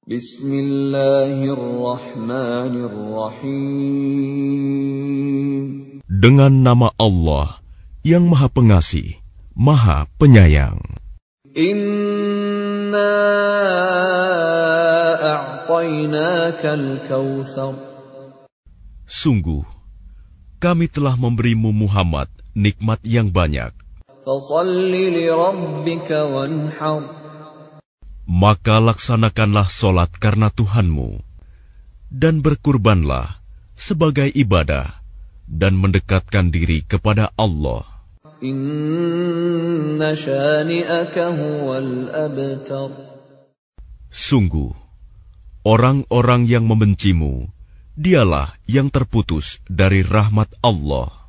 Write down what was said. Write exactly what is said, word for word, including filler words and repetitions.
Bismillahirrahmanirrahim. Dengan nama Allah yang Maha Pengasih, Maha Penyayang. Inna a'tainakal kautsar. Sungguh, kami telah memberimu Muhammad nikmat yang banyak. Fashalli li rabbika wanhar. Maka laksanakanlah solat karena Tuhanmu, dan berkurbanlah sebagai ibadah, dan mendekatkan diri kepada Allah. Inna syani'aka huwal abtar. Sungguh, orang-orang yang membencimu, dialah yang terputus dari rahmat Allah.